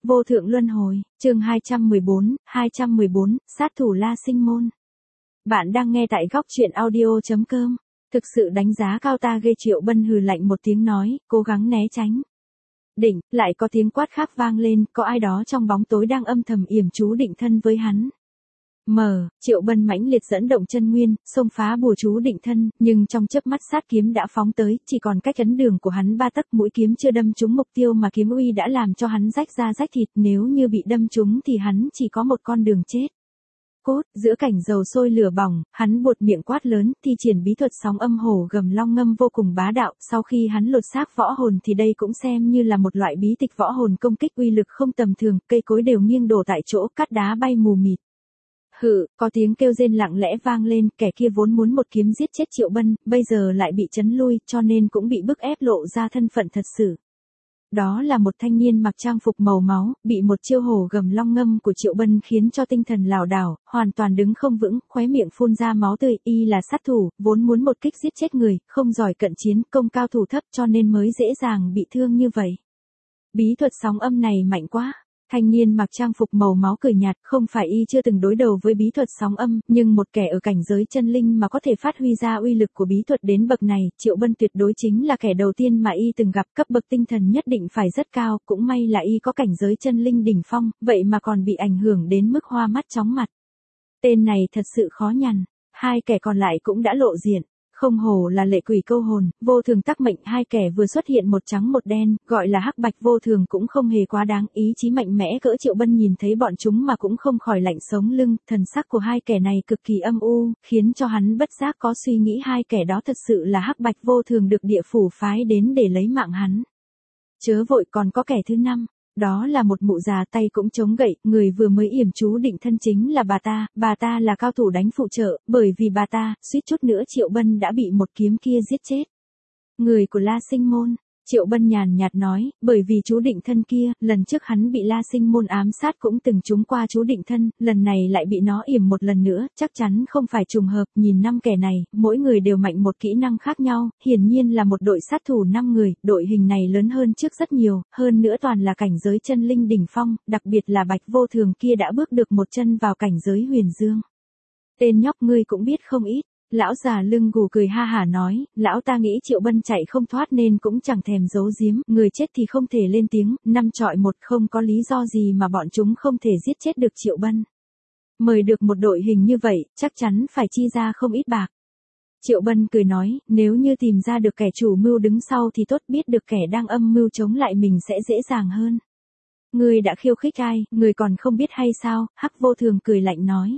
Vô thượng luân hồi, chương 214, sát thủ La Sinh Môn. Bạn đang nghe tại góc truyện audio.com. Thực sự đánh giá cao ta ghê. Triệu Bân hừ lạnh một tiếng nói, cố gắng né tránh. Đỉnh, lại có tiếng quát khác vang lên, có ai đó trong bóng tối đang âm thầm yểm chú định thân với hắn. Triệu Bân mãnh liệt dẫn động chân nguyên, xông phá bùa chú định thân, nhưng trong chớp mắt sát kiếm đã phóng tới, chỉ còn cách ấn đường của hắn 3 tấc, mũi kiếm chưa đâm trúng mục tiêu mà kiếm uy đã làm cho hắn rách da rách thịt, nếu như bị đâm trúng thì hắn chỉ có một con đường chết. Cốt, giữa cảnh dầu sôi lửa bỏng, hắn buột miệng quát lớn, thi triển bí thuật sóng âm hổ gầm long ngâm vô cùng bá đạo, sau khi hắn lột xác võ hồn thì đây cũng xem như là một loại bí tịch võ hồn công kích uy lực không tầm thường, cây cối đều nghiêng đổ tại chỗ, cát đá bay mù mịt. Có tiếng kêu rên lặng lẽ vang lên, kẻ kia vốn muốn một kiếm giết chết Triệu Bân, bây giờ lại bị trấn lui, cho nên cũng bị bức ép lộ ra thân phận thật sự. Đó là một thanh niên mặc trang phục màu máu, bị một chiêu hổ gầm long ngâm của Triệu Bân khiến cho tinh thần lảo đảo, hoàn toàn đứng không vững, khóe miệng phun ra máu tươi. Y là sát thủ, vốn muốn một kích giết chết người, không giỏi cận chiến, công cao thủ thấp cho nên mới dễ dàng bị thương như vậy. Bí thuật sóng âm này mạnh quá. Thanh niên mặc trang phục màu máu cười nhạt, không phải y chưa từng đối đầu với bí thuật sóng âm, nhưng một kẻ ở cảnh giới chân linh mà có thể phát huy ra uy lực của bí thuật đến bậc này, Triệu Bân tuyệt đối chính là kẻ đầu tiên mà y từng gặp, cấp bậc tinh thần nhất định phải rất cao, cũng may là y có cảnh giới chân linh đỉnh phong, vậy mà còn bị ảnh hưởng đến mức hoa mắt chóng mặt. Tên này thật sự khó nhằn, hai kẻ còn lại cũng đã lộ diện. Không hổ là lệ quỷ câu hồn, vô thường tắc mệnh, hai kẻ vừa xuất hiện một trắng một đen, gọi là hắc bạch vô thường cũng không hề quá đáng, ý chí mạnh mẽ cỡ Triệu Bân nhìn thấy bọn chúng mà cũng không khỏi lạnh sống lưng, thần sắc của hai kẻ này cực kỳ âm u, khiến cho hắn bất giác có suy nghĩ hai kẻ đó thật sự là hắc bạch vô thường được địa phủ phái đến để lấy mạng hắn. Chớ vội, còn có kẻ thứ 5. Đó là một mụ già tay cũng chống gậy, người vừa mới yểm chú định thân chính là bà ta là cao thủ đánh phụ trợ, bởi vì bà ta, suýt chút nữa Triệu Bân đã bị một kiếm kia giết chết. Người của La Sinh Môn, Triệu Bân nhàn nhạt nói, bởi vì chú định thân kia, lần trước hắn bị La Sinh Môn ám sát cũng từng trúng qua chú định thân, lần này lại bị nó yểm một lần nữa, chắc chắn không phải trùng hợp, nhìn 5 kẻ này, mỗi người đều mạnh một kỹ năng khác nhau, hiển nhiên là một đội sát thủ 5 người, đội hình này lớn hơn trước rất nhiều, hơn nữa toàn là cảnh giới chân linh đỉnh phong, đặc biệt là Bạch Vô Thường kia đã bước được một chân vào cảnh giới huyền dương. Tên nhóc ngươi cũng biết không ít. Lão già lưng gù cười ha hả nói, lão ta nghĩ Triệu Bân chạy không thoát nên cũng chẳng thèm giấu giếm, người chết thì không thể lên tiếng, 5 chọi 1, không có lý do gì mà bọn chúng không thể giết chết được Triệu Bân. Mời được một đội hình như vậy, chắc chắn phải chi ra không ít bạc. Triệu Bân cười nói, nếu như tìm ra được kẻ chủ mưu đứng sau thì tốt, biết được kẻ đang âm mưu chống lại mình sẽ dễ dàng hơn. Người đã khiêu khích ai, người còn không biết hay sao? Hắc Vô Thường cười lạnh nói.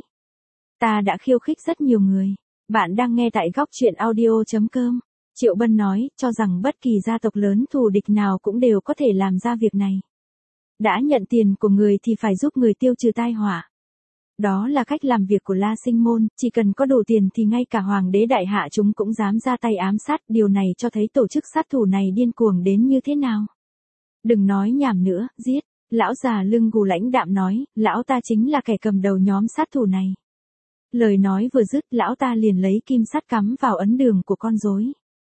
Ta đã khiêu khích rất nhiều người. Bạn đang nghe tại góc truyện audio.com. Triệu Bân nói, cho rằng bất kỳ gia tộc lớn thù địch nào cũng đều có thể làm ra việc này. Đã nhận tiền của người thì phải giúp người tiêu trừ tai họa. Đó là cách làm việc của La Sinh Môn, chỉ cần có đủ tiền thì ngay cả hoàng đế đại hạ chúng cũng dám ra tay ám sát, điều này cho thấy tổ chức sát thủ này điên cuồng đến như thế nào. Đừng nói nhảm nữa, giết. Lão già lưng gù lãnh đạm nói, lão ta chính là kẻ cầm đầu nhóm sát thủ này. Lời nói vừa dứt, lão ta liền lấy kim sắt cắm vào ấn đường của con rối.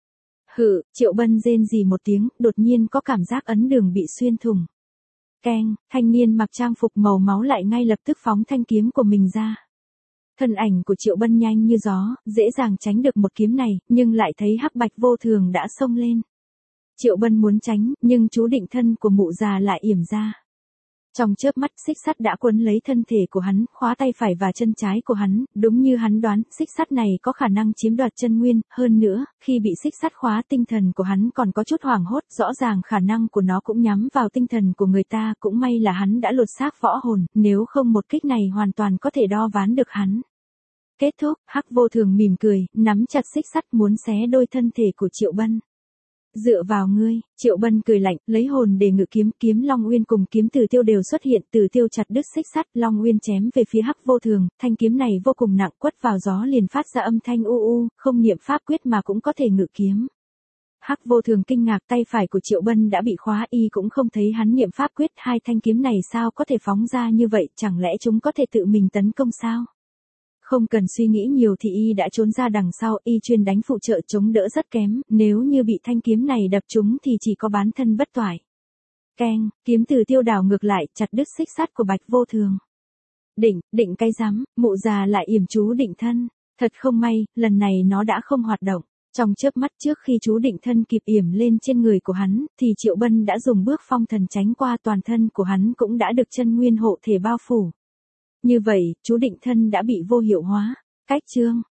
Triệu Bân rên rỉ một tiếng, đột nhiên có cảm giác ấn đường bị xuyên thủng. Keng, thanh niên mặc trang phục màu máu lại ngay lập tức phóng thanh kiếm của mình ra. Thân ảnh của Triệu Bân nhanh như gió, dễ dàng tránh được một kiếm này, nhưng lại thấy hắc bạch vô thường đã xông lên. Triệu Bân muốn tránh, nhưng chú định thân của mụ già lại yểm ra. Trong chớp mắt, xích sắt đã quấn lấy thân thể của hắn, khóa tay phải và chân trái của hắn, đúng như hắn đoán, xích sắt này có khả năng chiếm đoạt chân nguyên, hơn nữa, khi bị xích sắt khóa tinh thần của hắn còn có chút hoảng hốt, rõ ràng khả năng của nó cũng nhắm vào tinh thần của người ta, cũng may là hắn đã lột xác võ hồn, nếu không một kích này hoàn toàn có thể đo ván được hắn. Kết thúc, Hắc Vô Thường mỉm cười, nắm chặt xích sắt muốn xé đôi thân thể của Triệu Bân. Dựa vào ngươi, Triệu Bân cười lạnh, lấy hồn để ngự kiếm, kiếm Long Uyên cùng kiếm Tử Tiêu đều xuất hiện, Tử Tiêu chặt đứt xích sắt, Long Uyên chém về phía Hắc Vô Thường, thanh kiếm này vô cùng nặng, quất vào gió liền phát ra âm thanh u u, không niệm pháp quyết mà cũng có thể ngự kiếm. Hắc Vô Thường kinh ngạc, tay phải của Triệu Bân đã bị khóa, y cũng không thấy hắn niệm pháp quyết, hai thanh kiếm này sao có thể phóng ra như vậy, chẳng lẽ chúng có thể tự mình tấn công sao? Không cần suy nghĩ nhiều thì y đã trốn ra đằng sau, y chuyên đánh phụ trợ chống đỡ rất kém, nếu như bị thanh kiếm này đập trúng thì chỉ có bán thân bất toại. Keng, kiếm từ Tiêu Đào ngược lại, chặt đứt xích sắt của Bạch Vô Thường. Định cái rắm, mụ già lại yểm chú định thân. Thật không may, lần này nó đã không hoạt động. Trong chớp mắt trước khi chú định thân kịp yểm lên trên người của hắn, thì Triệu Bân đã dùng bước phong thần tránh qua, toàn thân của hắn cũng đã được chân nguyên hộ thể bao phủ. Như vậy, chú định thân đã bị vô hiệu hóa. Cách chương